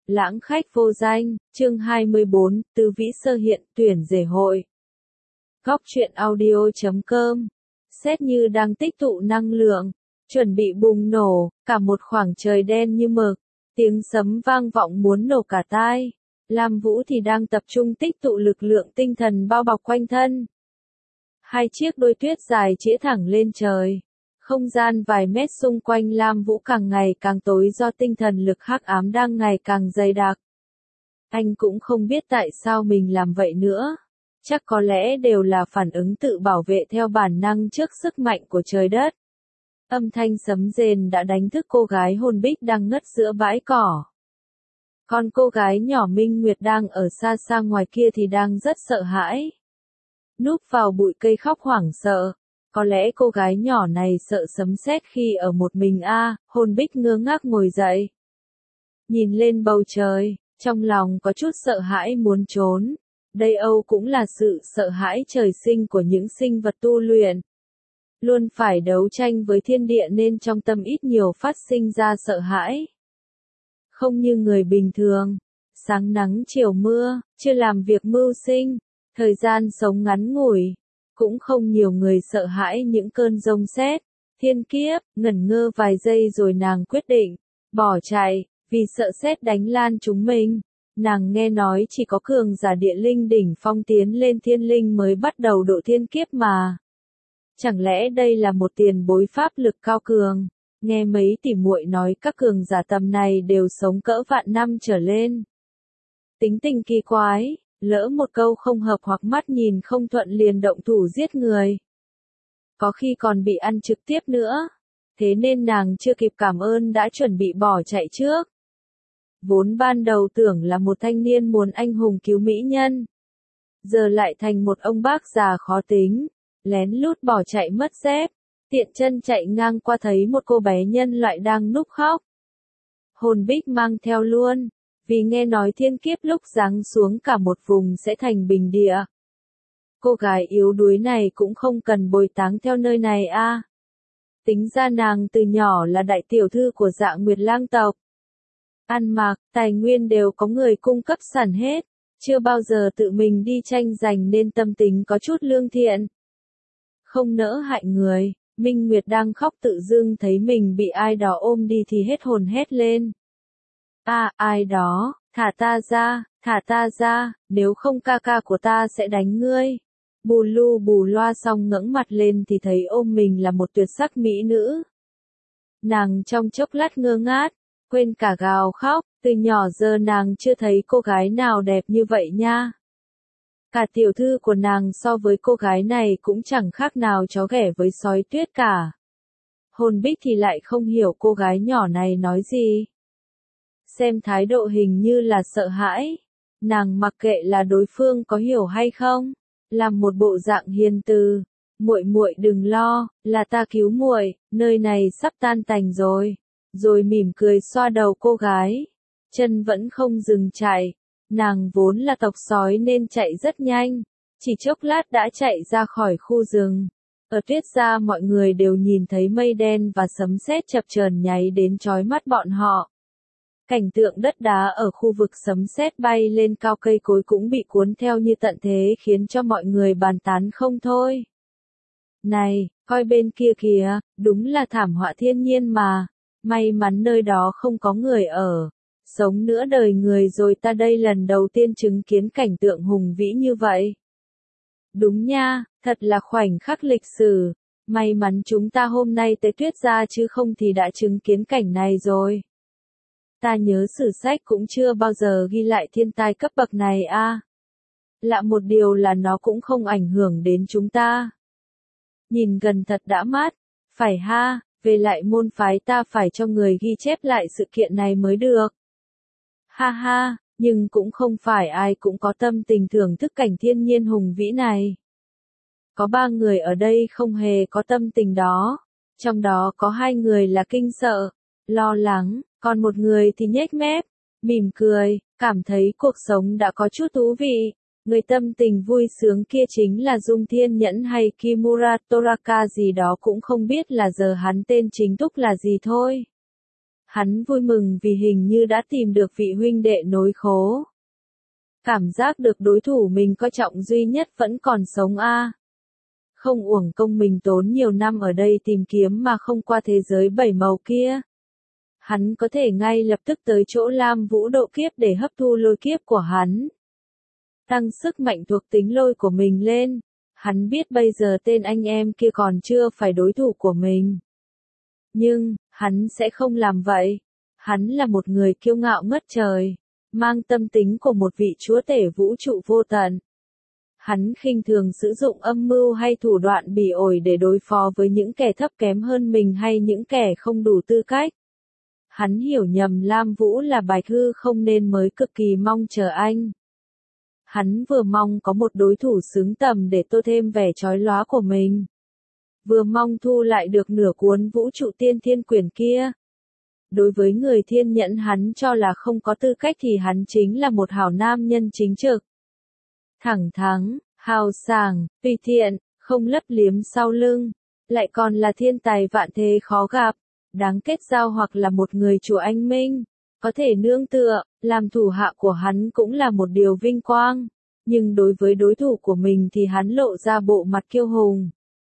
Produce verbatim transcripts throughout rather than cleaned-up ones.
Lãng khách vô danh, chương hai mươi bốn, Tứ Vĩ Sơ hiện, tuyển rể hội. Góc truyện audio chấm com. Xét như đang tích tụ năng lượng, chuẩn bị bùng nổ, cả một khoảng trời đen như mực, tiếng sấm vang vọng muốn nổ cả tai. Lam Vũ thì đang tập trung tích tụ lực lượng tinh thần bao bọc quanh thân. Hai chiếc đôi tuyết dài chĩa thẳng lên trời. Không gian vài mét xung quanh Lam Vũ càng ngày càng tối do tinh thần lực hắc ám đang ngày càng dày đặc. Anh cũng không biết tại sao mình làm vậy nữa. Chắc có lẽ đều là phản ứng tự bảo vệ theo bản năng trước sức mạnh của trời đất. Âm thanh sấm rền đã đánh thức cô gái hồn bích đang ngất giữa bãi cỏ. Còn cô gái nhỏ Minh Nguyệt đang ở xa xa ngoài kia thì đang rất sợ hãi. Núp vào bụi cây khóc hoảng sợ. Có lẽ cô gái nhỏ này sợ sấm sét khi ở một mình a, à, hồn bích ngơ ngác ngồi dậy. Nhìn lên bầu trời, trong lòng có chút sợ hãi muốn trốn. Đây Âu cũng là sự sợ hãi trời sinh của những sinh vật tu luyện. Luôn phải đấu tranh với thiên địa nên trong tâm ít nhiều phát sinh ra sợ hãi. Không như người bình thường, sáng nắng chiều mưa, chưa làm việc mưu sinh, thời gian sống ngắn ngủi. Cũng không nhiều người sợ hãi những cơn giông sét, thiên kiếp, ngẩn ngơ vài giây rồi nàng quyết định, bỏ chạy, vì sợ sét đánh lan chúng mình. Nàng nghe nói chỉ có cường giả địa linh đỉnh phong tiến lên thiên linh mới bắt đầu độ thiên kiếp mà. Chẳng lẽ đây là một tiền bối pháp lực cao cường? Nghe mấy tỷ muội nói các cường giả tầm này đều sống cỡ vạn năm trở lên. Tính tình kỳ quái. Lỡ một câu không hợp hoặc mắt nhìn không thuận liền động thủ giết người. Có khi còn bị ăn trực tiếp nữa. Thế nên nàng chưa kịp cảm ơn đã chuẩn bị bỏ chạy trước. Vốn ban đầu tưởng là một thanh niên muốn anh hùng cứu mỹ nhân. Giờ lại thành một ông bác già khó tính. Lén lút bỏ chạy mất dép. Tiện chân chạy ngang qua thấy một cô bé nhân loại đang núp khóc. Hồn bích mang theo luôn. Vì nghe nói thiên kiếp lúc giáng xuống cả một vùng sẽ thành bình địa. Cô gái yếu đuối này cũng không cần bồi táng theo nơi này a. À. Tính ra nàng từ nhỏ là đại tiểu thư của Dạ Nguyệt lang tộc. Ăn mặc, tài nguyên đều có người cung cấp sẵn hết. Chưa bao giờ tự mình đi tranh giành nên tâm tính có chút lương thiện. Không nỡ hại người, Minh Nguyệt đang khóc tự dưng thấy mình bị ai đó ôm đi thì hết hồn hét lên. À, ai đó, thả ta ra, thả ta ra, nếu không ca ca của ta sẽ đánh ngươi. Bù lu bù loa xong ngẩng mặt lên thì thấy ôm mình là một tuyệt sắc mỹ nữ. Nàng trong chốc lát ngơ ngác, quên cả gào khóc, từ nhỏ giờ nàng chưa thấy cô gái nào đẹp như vậy nha. Cả tiểu thư của nàng so với cô gái này cũng chẳng khác nào chó ghẻ với sói tuyết cả. Hồn bích thì lại không hiểu cô gái nhỏ này nói gì. Xem thái độ hình như là sợ hãi. Nàng mặc kệ là đối phương có hiểu hay không, làm một bộ dạng hiền từ, muội muội đừng lo, là ta cứu muội, nơi này sắp tan tành rồi. Rồi mỉm cười xoa đầu cô gái. Chân vẫn không dừng chạy. Nàng vốn là tộc sói nên chạy rất nhanh, chỉ chốc lát đã chạy ra khỏi khu rừng. Ở tuyết ra mọi người đều nhìn thấy mây đen và sấm sét chập chờn nháy đến chói mắt bọn họ. Cảnh tượng đất đá ở khu vực sấm sét bay lên cao cây cối cũng bị cuốn theo như tận thế khiến cho mọi người bàn tán không thôi. Này, coi bên kia kìa, đúng là thảm họa thiên nhiên mà. May mắn nơi đó không có người ở. Sống nửa đời người rồi ta đây lần đầu tiên chứng kiến cảnh tượng hùng vĩ như vậy. Đúng nha, thật là khoảnh khắc lịch sử. May mắn chúng ta hôm nay tới tuyết ra chứ không thì đã chứng kiến cảnh này rồi. Ta nhớ sử sách cũng chưa bao giờ ghi lại thiên tai cấp bậc này a. À. Lạ một điều là nó cũng không ảnh hưởng đến chúng ta. Nhìn gần thật đã mát, phải ha, về lại môn phái ta phải cho người ghi chép lại sự kiện này mới được. Ha ha, nhưng cũng không phải ai cũng có tâm tình thưởng thức cảnh thiên nhiên hùng vĩ này. Có ba người ở đây không hề có tâm tình đó. Trong đó có hai người là kinh sợ, lo lắng, còn một người thì nhếch mép, mỉm cười, cảm thấy cuộc sống đã có chút thú vị. Người tâm tình vui sướng kia chính là Dung Thiên Nhẫn hay Kimura Toraka gì đó cũng không biết là giờ hắn tên chính thức là gì thôi. Hắn vui mừng vì hình như đã tìm được vị huynh đệ nối khố. Cảm giác được đối thủ mình coi trọng duy nhất vẫn còn sống a. Không uổng công mình tốn nhiều năm ở đây tìm kiếm mà không qua thế giới bảy màu kia. Hắn có thể ngay lập tức tới chỗ Lam Vũ độ kiếp để hấp thu lôi kiếp của hắn. Tăng sức mạnh thuộc tính lôi của mình lên. Hắn biết bây giờ tên anh em kia còn chưa phải đối thủ của mình. Nhưng, hắn sẽ không làm vậy. Hắn là một người kiêu ngạo ngất trời, mang tâm tính của một vị chúa tể vũ trụ vô tận. Hắn khinh thường sử dụng âm mưu hay thủ đoạn bỉ ổi để đối phó với những kẻ thấp kém hơn mình hay những kẻ không đủ tư cách. Hắn hiểu nhầm Lam Vũ là Bạch Hư không nên mới cực kỳ mong chờ anh. Hắn vừa mong có một đối thủ xứng tầm để tô thêm vẻ chói lóa của mình. Vừa mong thu lại được nửa cuốn vũ trụ tiên thiên quyển kia. Đối với người thiên nhẫn hắn cho là không có tư cách thì hắn chính là một hảo nam nhân chính trực. Thẳng thắn, hào sảng, tùy tiện, không lấp liếm sau lưng, lại còn là thiên tài vạn thế khó gặp, đáng kết giao hoặc là một người chủ anh minh, có thể nương tựa, làm thủ hạ của hắn cũng là một điều vinh quang, nhưng đối với đối thủ của mình thì hắn lộ ra bộ mặt kiêu hùng.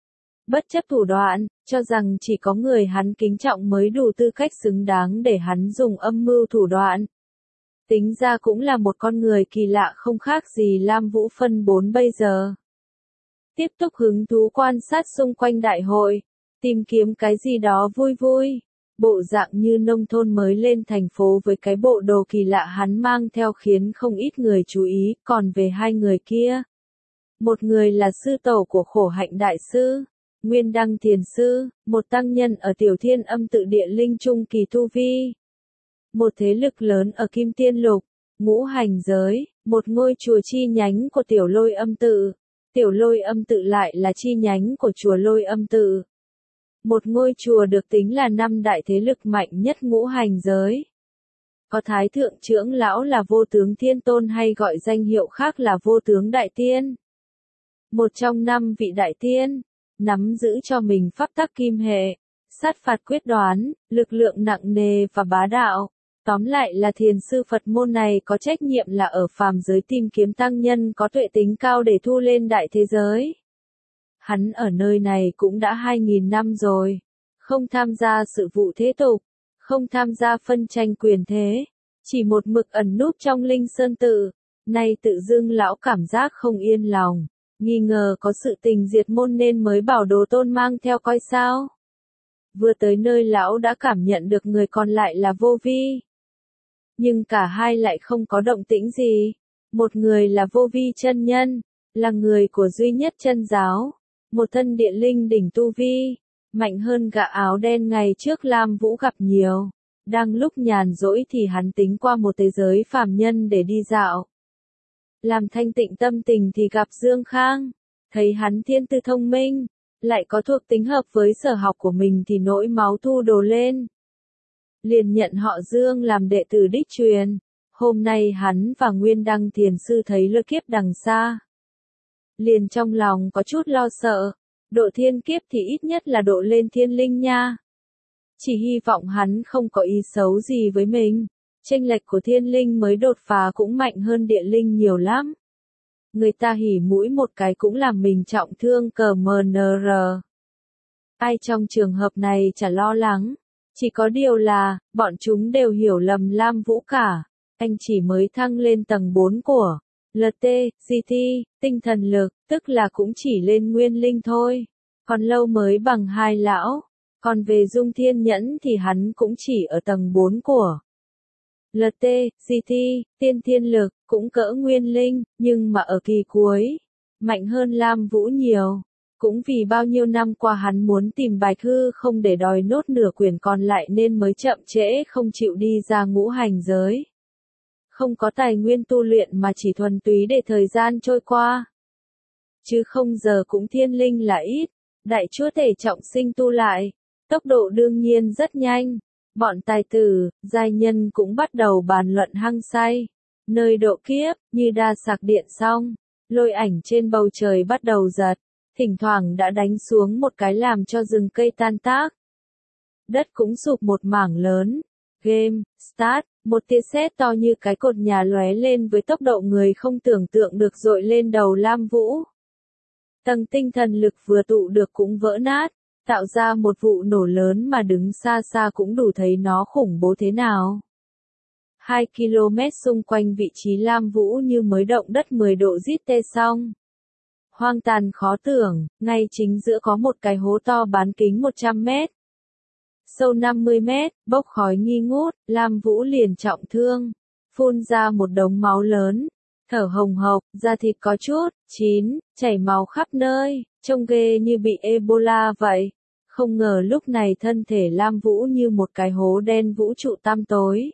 Bất chấp thủ đoạn, cho rằng chỉ có người hắn kính trọng mới đủ tư cách xứng đáng để hắn dùng âm mưu thủ đoạn. Tính ra cũng là một con người kỳ lạ không khác gì Lam Vũ phân bốn bây giờ. Tiếp tục hứng thú quan sát xung quanh đại hội, tìm kiếm cái gì đó vui vui, bộ dạng như nông thôn mới lên thành phố với cái bộ đồ kỳ lạ hắn mang theo khiến không ít người chú ý, còn về hai người kia. Một người là sư tổ của Khổ Hạnh Đại Sư, Nguyên Đăng Thiền Sư, một tăng nhân ở Tiểu Thiên Âm Tự Địa Linh Trung Kỳ Tu Vi. Một thế lực lớn ở Kim Tiên Lục, Ngũ Hành Giới, một ngôi chùa chi nhánh của Tiểu Lôi Âm Tự. Tiểu Lôi Âm Tự lại là chi nhánh của chùa Lôi Âm Tự. Một ngôi chùa được tính là năm đại thế lực mạnh nhất Ngũ Hành Giới. Có Thái Thượng Trưởng Lão là Vô Tướng Thiên Tôn hay gọi danh hiệu khác là Vô Tướng Đại Tiên. Một trong năm vị Đại Tiên, nắm giữ cho mình pháp tắc kim hệ, sát phạt quyết đoán, lực lượng nặng nề và bá đạo. Tóm lại là thiền sư Phật môn này có trách nhiệm là ở phàm giới tìm kiếm tăng nhân có tuệ tính cao để thu lên đại thế giới. Hắn ở nơi này cũng đã hai nghìn năm rồi, không tham gia sự vụ thế tục, không tham gia phân tranh quyền thế, chỉ một mực ẩn núp trong Linh Sơn Tự. Nay tự dưng lão cảm giác không yên lòng, nghi ngờ có sự tình diệt môn nên mới bảo Đồ Tôn mang theo coi sao. Vừa tới nơi lão đã cảm nhận được người còn lại là Vô Vi. Nhưng cả hai lại không có động tĩnh gì. Một người là Vô Vi chân nhân, là người của duy nhất chân giáo, một thân địa linh đỉnh tu vi, mạnh hơn gã áo đen ngày trước Lam Vũ gặp nhiều. Đang lúc nhàn rỗi thì hắn tính qua một thế giới phàm nhân để đi dạo. Làm thanh tịnh tâm tình thì gặp Dương Khang, thấy hắn thiên tư thông minh, lại có thuộc tính hợp với sở học của mình thì nỗi máu thu đổ lên. Liền nhận họ Dương làm đệ tử đích truyền. Hôm nay hắn và Nguyên Đăng Thiền Sư thấy lôi kiếp đằng xa. Liền trong lòng có chút lo sợ, độ thiên kiếp thì ít nhất là độ lên thiên linh nha. Chỉ hy vọng hắn không có ý xấu gì với mình. Chênh lệch của thiên linh mới đột phá cũng mạnh hơn địa linh nhiều lắm. Người ta hỉ mũi một cái cũng làm mình trọng thương cờ mờ nờ rờ. Ai trong trường hợp này chả lo lắng. Chỉ có điều là, bọn chúng đều hiểu lầm Lam Vũ cả. Anh chỉ mới thăng lên tầng bốn của lờ tê, giê tê, tinh thần lực, tức là cũng chỉ lên nguyên linh thôi. Còn lâu mới bằng hai lão. Còn về Dung Thiên Nhẫn thì hắn cũng chỉ ở tầng bốn của lờ tê, giê tê, tiên thiên lực, cũng cỡ nguyên linh, nhưng mà ở kỳ cuối, mạnh hơn Lam Vũ nhiều. Cũng vì bao nhiêu năm qua hắn muốn tìm Bạch Hư không để đòi nốt nửa quyển còn lại nên mới chậm trễ không chịu đi ra Ngũ Hành Giới. Không có tài nguyên tu luyện mà chỉ thuần túy để thời gian trôi qua. Chứ không giờ cũng thiên linh là ít, đại chúa tể trọng sinh tu lại, tốc độ đương nhiên rất nhanh. Bọn tài tử, giai nhân cũng bắt đầu bàn luận hăng say. Nơi độ kiếp, như đa sạc điện xong, lôi ảnh trên bầu trời bắt đầu giật. Thỉnh thoảng đã đánh xuống một cái làm cho rừng cây tan tác. Đất cũng sụp một mảng lớn, Game, start, một tia sét to như cái cột nhà lóe lên với tốc độ người không tưởng tượng được dội lên đầu Lam Vũ. Tầng tinh thần lực vừa tụ được cũng vỡ nát, tạo ra một vụ nổ lớn mà đứng xa xa cũng đủ thấy nó khủng bố thế nào. Hai ki lô mét xung quanh vị trí Lam Vũ như mới động đất mười độ Richter xong. Hoang tàn khó tưởng, ngay chính giữa có một cái hố to bán kính một trăm mét. Sâu năm mươi mét, bốc khói nghi ngút, Lam Vũ liền trọng thương, phun ra một đống máu lớn, thở hồng hộc, da thịt có chút chín, chảy máu khắp nơi, trông ghê như bị Ebola vậy. Không ngờ lúc này thân thể Lam Vũ như một cái hố đen vũ trụ tăm tối.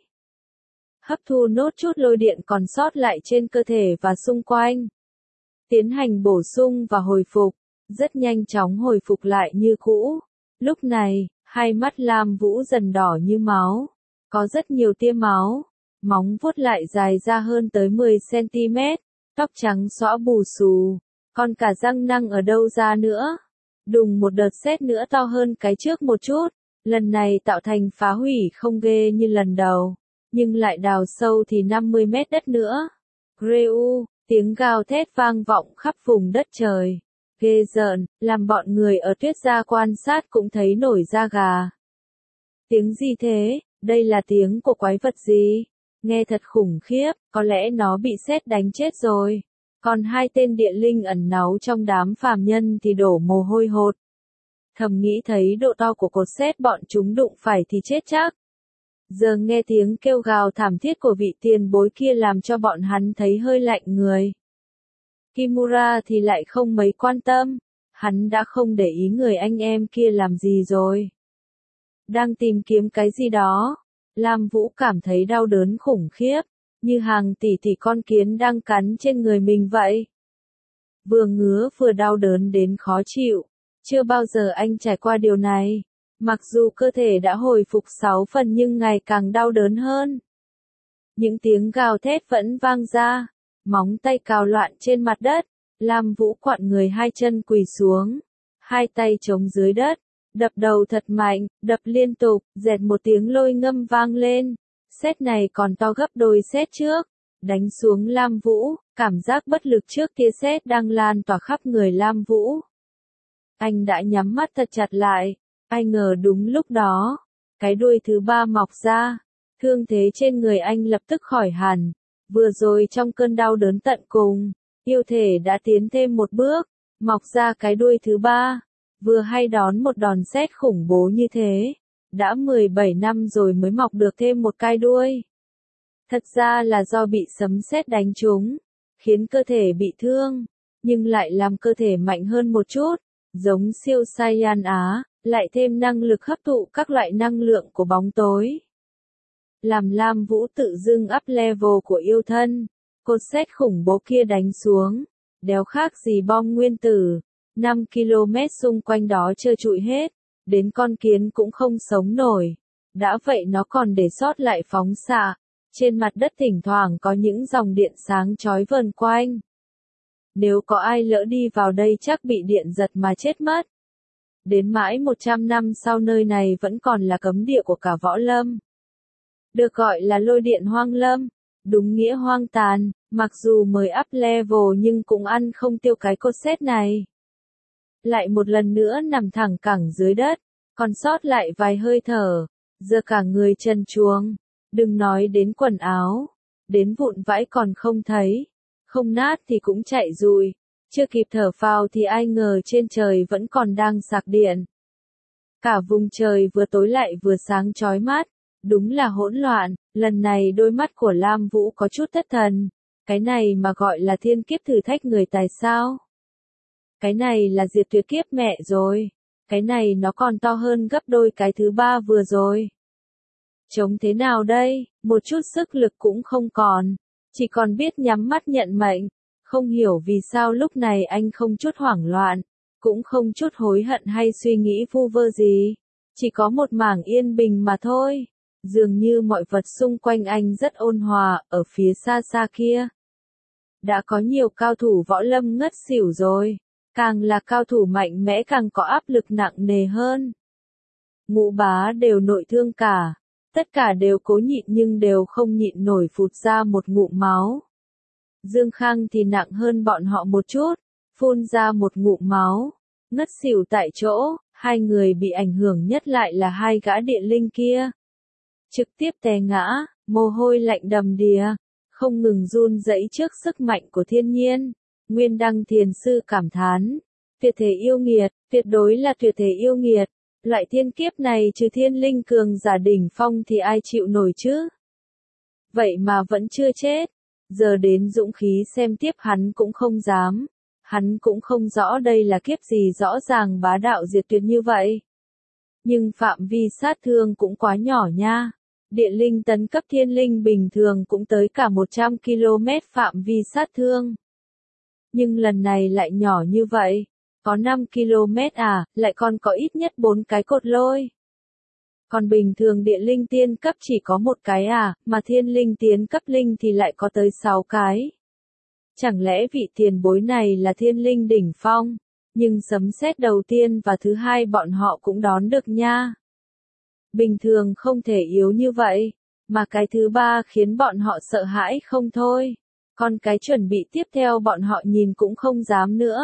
Hấp thu nốt chút lôi điện còn sót lại trên cơ thể và xung quanh. Tiến hành bổ sung và hồi phục, rất nhanh chóng hồi phục lại như cũ. Lúc này, hai mắt Lam Vũ dần đỏ như máu, có rất nhiều tia máu, móng vuốt lại dài ra hơn tới mười xăng ti mét, tóc trắng xõa bù xù, còn cả răng nanh ở đâu ra nữa. Đùng một đợt sét nữa to hơn cái trước một chút, lần này tạo thành phá hủy không ghê như lần đầu, nhưng lại đào sâu thì năm mươi mét đất nữa. Greu, tiếng gào thét vang vọng khắp vùng đất trời. Ghê rợn, làm bọn người ở Tuyết Gia quan sát cũng thấy nổi da gà. Tiếng gì thế? Đây là tiếng của quái vật gì? Nghe thật khủng khiếp, có lẽ nó bị sét đánh chết rồi. Còn hai tên địa linh ẩn náu trong đám phàm nhân thì đổ mồ hôi hột. Thầm nghĩ thấy độ to của cột sét bọn chúng đụng phải thì chết chắc. Giờ nghe tiếng kêu gào thảm thiết của vị tiền bối kia làm cho bọn hắn thấy hơi lạnh người. Kimura thì lại không mấy quan tâm, hắn đã không để ý người anh em kia làm gì rồi. Đang tìm kiếm cái gì đó, Lam Vũ cảm thấy đau đớn khủng khiếp, như hàng tỷ tỷ con kiến đang cắn trên người mình vậy. Vừa ngứa vừa đau đớn đến khó chịu, chưa bao giờ anh trải qua điều này. Mặc dù cơ thể đã hồi phục sáu phần nhưng ngày càng đau đớn hơn. Những tiếng gào thét vẫn vang ra, móng tay cào loạn trên mặt đất, Lam Vũ quặn người hai chân quỳ xuống, hai tay chống dưới đất, đập đầu thật mạnh, đập liên tục, dẹt một tiếng lôi ngâm vang lên. Sét này còn to gấp đôi sét trước, đánh xuống Lam Vũ, cảm giác bất lực trước tia sét đang lan tỏa khắp người Lam Vũ. Anh đã nhắm mắt thật chặt lại. Ai ngờ đúng lúc đó, cái đuôi thứ ba mọc ra, thương thế trên người anh lập tức khỏi hẳn. Vừa rồi trong cơn đau đớn tận cùng, yêu thể đã tiến thêm một bước, mọc ra cái đuôi thứ ba, vừa hay đón một đòn sét khủng bố như thế. Đã mười bảy năm rồi mới mọc được thêm một cái đuôi. Thật ra là do bị sấm sét đánh trúng, khiến cơ thể bị thương, nhưng lại làm cơ thể mạnh hơn một chút, giống siêu Saiyan Á. Lại thêm năng lực hấp thụ các loại năng lượng của bóng tối. Làm Lam Vũ tự dưng up level của yêu thân, cột sét khủng bố kia đánh xuống, đéo khác gì bom nguyên tử, năm ki lô mét xung quanh đó trơ trụi hết, đến con kiến cũng không sống nổi. Đã vậy nó còn để sót lại phóng xạ, trên mặt đất thỉnh thoảng có những dòng điện sáng chói vờn quanh. Nếu có ai lỡ đi vào đây chắc bị điện giật mà chết mất. Đến mãi một trăm năm sau nơi này vẫn còn là cấm địa của cả võ lâm. Được gọi là lôi điện hoang lâm, đúng nghĩa hoang tàn, mặc dù mới up level nhưng cũng ăn không tiêu cái cột sét này. Lại một lần nữa nằm thẳng cẳng dưới đất, còn sót lại vài hơi thở, giờ cả người trần truồng, đừng nói đến quần áo, đến vụn vãi còn không thấy, không nát thì cũng chạy rụi. Chưa kịp thở phào thì ai ngờ trên trời vẫn còn đang sạc điện. Cả vùng trời vừa tối lại vừa sáng chói mắt, đúng là hỗn loạn, lần này đôi mắt của Lam Vũ có chút thất thần. Cái này mà gọi là thiên kiếp thử thách người tài sao? Cái này là diệt tuyệt kiếp mẹ rồi, cái này nó còn to hơn gấp đôi cái thứ ba vừa rồi. Chống thế nào đây, một chút sức lực cũng không còn, chỉ còn biết nhắm mắt nhận mệnh. Không hiểu vì sao lúc này anh không chút hoảng loạn, cũng không chút hối hận hay suy nghĩ vu vơ gì. Chỉ có một mảng yên bình mà thôi. Dường như mọi vật xung quanh anh rất ôn hòa, ở phía xa xa kia. Đã có nhiều cao thủ võ lâm ngất xỉu rồi. Càng là cao thủ mạnh mẽ càng có áp lực nặng nề hơn. Ngũ bá đều nội thương cả. Tất cả đều cố nhịn nhưng đều không nhịn nổi phụt ra một ngụm máu. Dương Khang thì nặng hơn bọn họ một chút, phun ra một ngụm máu, ngất xỉu tại chỗ. Hai người bị ảnh hưởng nhất lại là hai gã địa linh kia. Trực tiếp té ngã, mồ hôi lạnh đầm đìa, không ngừng run rẩy trước sức mạnh của thiên nhiên. Nguyên Đăng Thiền Sư cảm thán, tuyệt thể yêu nghiệt, tuyệt đối là tuyệt thể yêu nghiệt. Loại thiên kiếp này trừ thiên linh cường giả đỉnh phong thì ai chịu nổi chứ? Vậy mà vẫn chưa chết. Giờ đến dũng khí xem tiếp hắn cũng không dám. Hắn cũng không rõ đây là kiếp gì rõ ràng bá đạo diệt tuyệt như vậy. Nhưng phạm vi sát thương cũng quá nhỏ nha. Địa linh tấn cấp thiên linh bình thường cũng tới cả một trăm ki lô mét phạm vi sát thương. Nhưng lần này lại nhỏ như vậy. Có năm ki lô mét à, lại còn có ít nhất bốn cái cột lôi. Còn bình thường địa linh tiên cấp chỉ có một cái à, mà thiên linh tiến cấp linh thì lại có tới sáu cái. Chẳng lẽ vị tiền bối này là thiên linh đỉnh phong, nhưng sấm sét đầu tiên và thứ hai bọn họ cũng đón được nha. Bình thường không thể yếu như vậy, mà cái thứ ba khiến bọn họ sợ hãi không thôi. Còn cái chuẩn bị tiếp theo bọn họ nhìn cũng không dám nữa.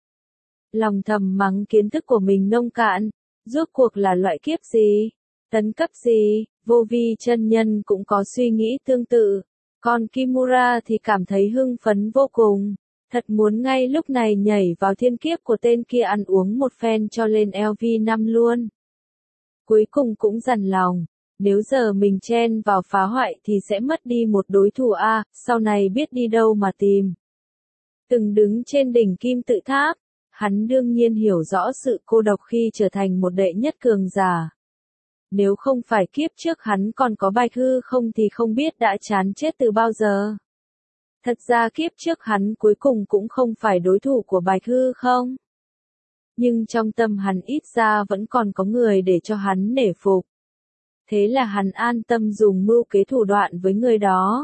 Lòng thầm mắng kiến thức của mình nông cạn, rốt cuộc là loại kiếp gì, tấn cấp gì, Vô Vi chân nhân cũng có suy nghĩ tương tự. Còn Kimura thì cảm thấy hưng phấn vô cùng, thật muốn ngay lúc này nhảy vào thiên kiếp của tên kia ăn uống một phen cho lên L V năm luôn. Cuối cùng cũng dằn lòng, nếu giờ mình chen vào phá hoại thì sẽ mất đi một đối thủ A, sau này biết đi đâu mà tìm. Từng đứng trên đỉnh kim tự tháp, hắn đương nhiên hiểu rõ sự cô độc khi trở thành một đệ nhất cường giả. Nếu không phải kiếp trước hắn còn có Bạch Hư không thì không biết đã chán chết từ bao giờ. Thật ra kiếp trước hắn cuối cùng cũng không phải đối thủ của Bạch Hư không. Nhưng trong tâm hắn ít ra vẫn còn có người để cho hắn nể phục. Thế là hắn an tâm dùng mưu kế thủ đoạn với người đó.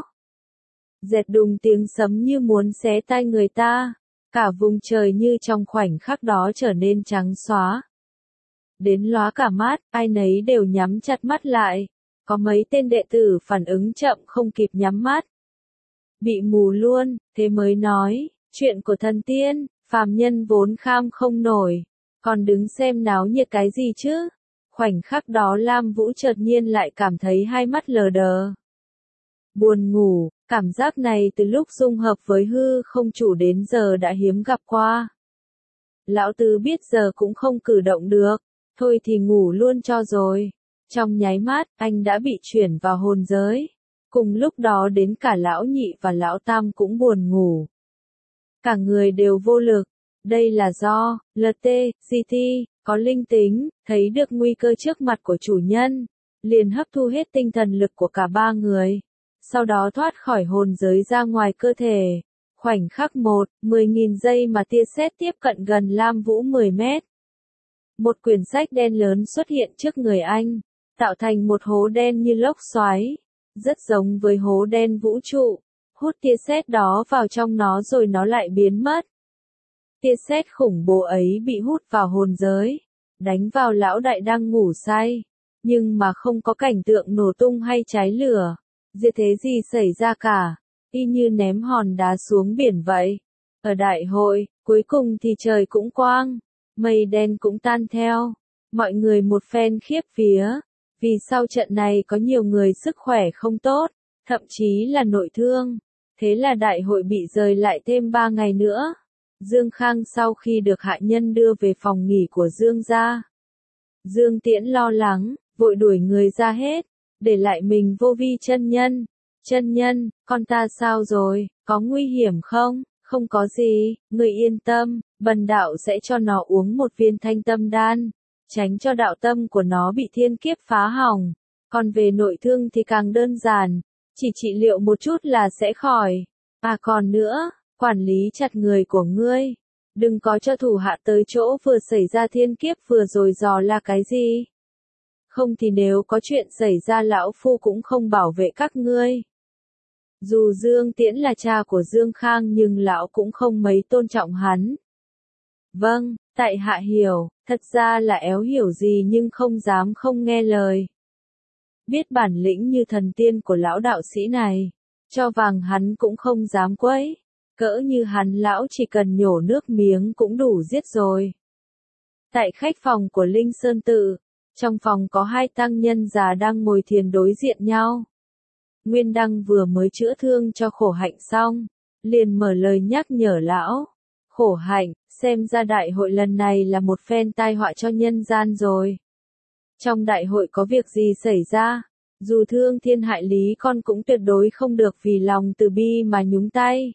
Dẹt đùng tiếng sấm như muốn xé tai người ta. Cả vùng trời như trong khoảnh khắc đó trở nên trắng xóa. Đến lóa cả mắt, ai nấy đều nhắm chặt mắt lại. Có mấy tên đệ tử phản ứng chậm không kịp nhắm mắt. Bị mù luôn, thế mới nói, chuyện của thần tiên, phàm nhân vốn kham không nổi. Còn đứng xem náo nhiệt cái gì chứ? Khoảnh khắc đó Lam Vũ chợt nhiên lại cảm thấy hai mắt lờ đờ. Buồn ngủ, cảm giác này từ lúc dung hợp với hư không chủ đến giờ đã hiếm gặp qua. Lão Tứ biết giờ cũng không cử động được, thôi thì ngủ luôn cho rồi. Trong nháy mắt, anh đã bị chuyển vào hồn giới. Cùng lúc đó đến cả lão nhị và lão tam cũng buồn ngủ. Cả người đều vô lực. Đây là do, lờ tê, giê tê, có linh tính, thấy được nguy cơ trước mặt của chủ nhân. Liền hấp thu hết tinh thần lực của cả ba người. Sau đó thoát khỏi hồn giới ra ngoài cơ thể. Khoảnh khắc một, mười nghìn giây mà tia sét tiếp cận gần Lam Vũ mười mét. Một quyển sách đen lớn xuất hiện trước người anh, tạo thành một hố đen như lốc xoáy, rất giống với hố đen vũ trụ. Hút tia sét đó vào trong nó rồi nó lại biến mất. Tia sét khủng bố ấy bị hút vào hồn giới, đánh vào lão đại đang ngủ say, nhưng mà không có cảnh tượng nổ tung hay cháy lửa. Diệt thế gì xảy ra cả, y như ném hòn đá xuống biển vậy. Ở đại hội, cuối cùng thì trời cũng quang, mây đen cũng tan theo. Mọi người một phen khiếp vía, vì sau trận này có nhiều người sức khỏe không tốt, thậm chí là nội thương. Thế là đại hội bị rời lại thêm ba ngày nữa. Dương Khang sau khi được hạ nhân đưa về phòng nghỉ của Dương gia. Dương Tiễn lo lắng, vội đuổi người ra hết, để lại mình Vô Vi chân nhân. Chân nhân, con ta sao rồi, có nguy hiểm không? Không có gì, người yên tâm, bần đạo sẽ cho nó uống một viên thanh tâm đan, tránh cho đạo tâm của nó bị thiên kiếp phá hỏng. Còn về nội thương thì càng đơn giản, chỉ trị liệu một chút là sẽ khỏi. À còn nữa, quản lý chặt người của ngươi. Đừng có cho thủ hạ tới chỗ vừa xảy ra thiên kiếp vừa rồi dò la cái gì. Không thì nếu có chuyện xảy ra lão phu cũng không bảo vệ các ngươi. Dù Dương Tiễn là cha của Dương Khang nhưng lão cũng không mấy tôn trọng hắn. Vâng, tại hạ hiểu, thật ra là éo hiểu gì nhưng không dám không nghe lời. Biết bản lĩnh như thần tiên của lão đạo sĩ này, cho vàng hắn cũng không dám quấy, cỡ như hắn lão chỉ cần nhổ nước miếng cũng đủ giết rồi. Tại khách phòng của Linh Sơn Tự, trong phòng có hai tăng nhân già đang ngồi thiền đối diện nhau. Nguyên Đăng vừa mới chữa thương cho Khổ Hạnh xong, liền mở lời nhắc nhở lão. Khổ Hạnh, xem ra đại hội lần này là một phen tai họa cho nhân gian rồi. Trong đại hội có việc gì xảy ra, dù thương thiên hại lý con cũng tuyệt đối không được vì lòng từ bi mà nhúng tay.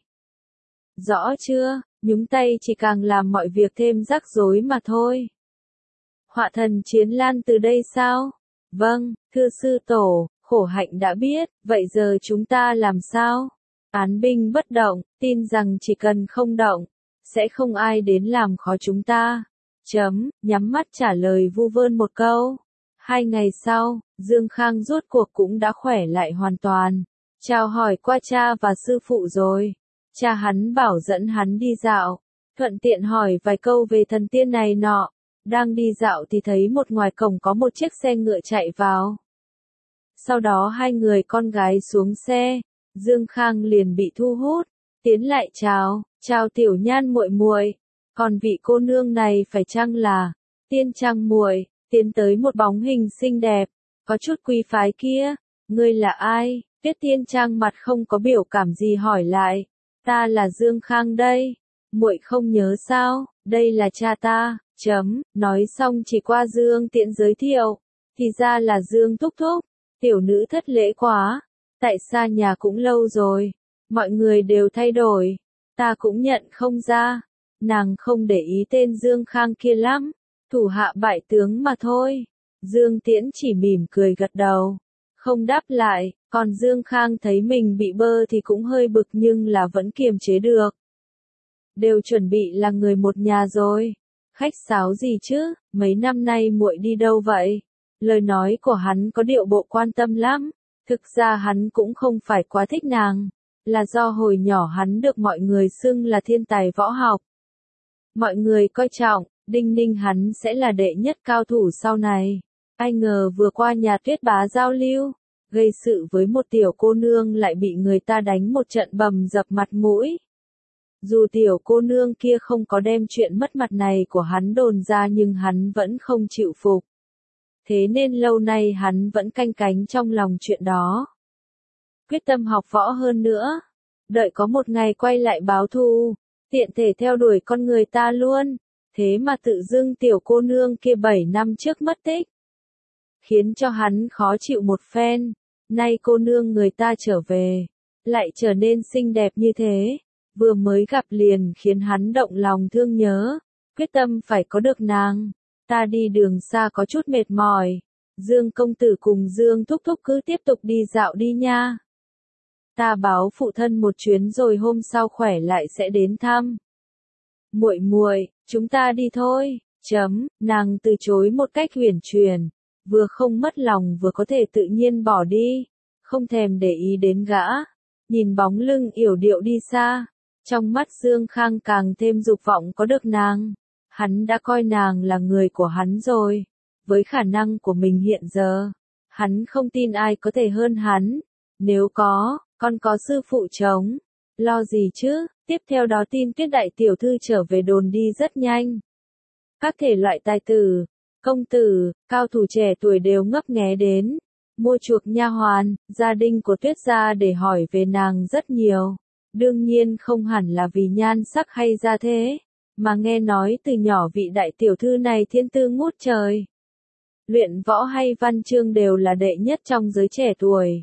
Rõ chưa, nhúng tay chỉ càng làm mọi việc thêm rắc rối mà thôi. Họa thần chiến lan từ đây sao? Vâng, thưa sư tổ, Khổ Hạnh đã biết, vậy giờ chúng ta làm sao? Án binh bất động, tin rằng chỉ cần không động, sẽ không ai đến làm khó chúng ta. Chấm, nhắm mắt trả lời vu vơn một câu. Hai ngày sau, Dương Khang rốt cuộc cũng đã khỏe lại hoàn toàn. Chào hỏi qua cha và sư phụ rồi. Cha hắn bảo dẫn hắn đi dạo, thuận tiện hỏi vài câu về thần tiên này nọ. Đang đi dạo thì thấy một ngoài cổng có một chiếc xe ngựa chạy vào. Sau đó hai người con gái xuống xe, Dương Khang liền bị thu hút, tiến lại chào, chào tiểu nhan muội muội, còn vị cô nương này phải chăng là Tiên Trang muội? Tiến tới một bóng hình xinh đẹp, có chút quý phái kia, ngươi là ai? Tuyết Tiên Trang mặt không có biểu cảm gì hỏi lại, ta là Dương Khang đây, muội không nhớ sao, đây là cha ta. Chấm, nói xong chỉ qua Dương Tiễn giới thiệu, thì ra là Dương Thúc Thúc, tiểu nữ thất lễ quá, tại xa nhà cũng lâu rồi, mọi người đều thay đổi, ta cũng nhận không ra, nàng không để ý tên Dương Khang kia lắm, thủ hạ bại tướng mà thôi. Dương Tiễn chỉ mỉm cười gật đầu, không đáp lại, còn Dương Khang thấy mình bị bơ thì cũng hơi bực nhưng là vẫn kiềm chế được. Đều chuẩn bị là người một nhà rồi. Khách sáo gì chứ, mấy năm nay muội đi đâu vậy? Lời nói của hắn có điệu bộ quan tâm lắm, thực ra hắn cũng không phải quá thích nàng, là do hồi nhỏ hắn được mọi người xưng là thiên tài võ học. Mọi người coi trọng, đinh ninh hắn sẽ là đệ nhất cao thủ sau này. Ai ngờ vừa qua nhà Tuyết Bá giao lưu, gây sự với một tiểu cô nương lại bị người ta đánh một trận bầm dập mặt mũi. Dù tiểu cô nương kia không có đem chuyện mất mặt này của hắn đồn ra nhưng hắn vẫn không chịu phục. Thế nên lâu nay hắn vẫn canh cánh trong lòng chuyện đó. Quyết tâm học võ hơn nữa. Đợi có một ngày quay lại báo thù, tiện thể theo đuổi con người ta luôn. Thế mà tự dưng tiểu cô nương kia bảy năm trước mất tích. Khiến cho hắn khó chịu một phen. Nay cô nương người ta trở về, lại trở nên xinh đẹp như thế. Vừa mới gặp liền khiến hắn động lòng thương nhớ, quyết tâm phải có được nàng. Ta đi đường xa có chút mệt mỏi, Dương công tử cùng Dương thúc thúc cứ tiếp tục đi dạo đi nha. Ta báo phụ thân một chuyến rồi hôm sau khỏe lại sẽ đến thăm. Muội muội, chúng ta đi thôi. Chấm, nàng từ chối một cách huyền truyền, vừa không mất lòng vừa có thể tự nhiên bỏ đi, không thèm để ý đến gã. Nhìn bóng lưng yểu điệu đi xa, trong mắt Dương Khang càng thêm dục vọng có được nàng. Hắn đã coi nàng là người của hắn rồi. Với khả năng của mình hiện giờ, hắn không tin ai có thể hơn hắn. Nếu có, còn có sư phụ chống. Lo gì chứ? Tiếp theo đó tin Tuyết đại tiểu thư trở về đồn đi rất nhanh. Các thể loại tài tử, công tử, cao thủ trẻ tuổi đều ngấp nghé đến. Mua chuộc nha hoàn, gia đình của Tuyết gia để hỏi về nàng rất nhiều. Đương nhiên không hẳn là vì nhan sắc hay gia thế, mà nghe nói từ nhỏ vị đại tiểu thư này thiên tư ngút trời. Luyện võ hay văn chương đều là đệ nhất trong giới trẻ tuổi.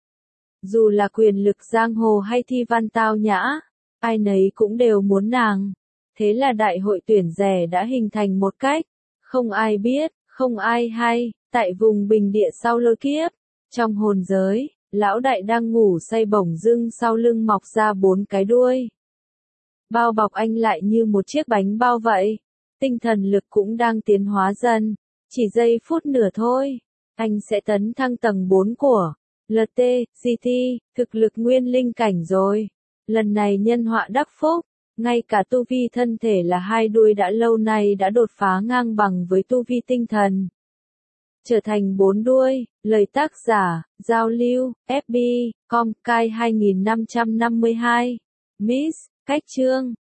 Dù là quyền lực giang hồ hay thi văn tao nhã, ai nấy cũng đều muốn nàng. Thế là đại hội tuyển rẻ đã hình thành một cách, không ai biết, không ai hay, tại vùng bình địa sau lôi kiếp, trong hồn giới. Lão đại đang ngủ say bổng dưng sau lưng mọc ra bốn cái đuôi. Bao bọc anh lại như một chiếc bánh bao vậy. Tinh thần lực cũng đang tiến hóa dần. Chỉ giây phút nữa thôi, anh sẽ tấn thăng tầng bốn của lờ tê, giê tê, thực lực nguyên linh cảnh rồi. Lần này nhân họa đắc phúc, ngay cả tu vi thân thể là hai đuôi đã lâu nay đã đột phá ngang bằng với tu vi tinh thần. trở thành bốn đuôi, lời tác giả, giao lưu, ép bê, com, cai hai nghìn năm trăm năm mươi hai, Miss, cách chương.